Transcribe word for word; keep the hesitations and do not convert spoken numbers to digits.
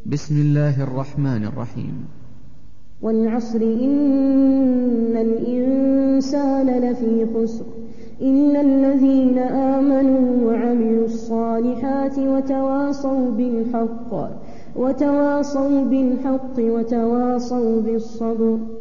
بسم الله الرحمن الرحيم. والعصر إن الإنسان لفي خسر إلا الذين آمنوا وعملوا الصالحات وتواصوا بالحق وتواصوا بالحق وتواصوا بالصبر.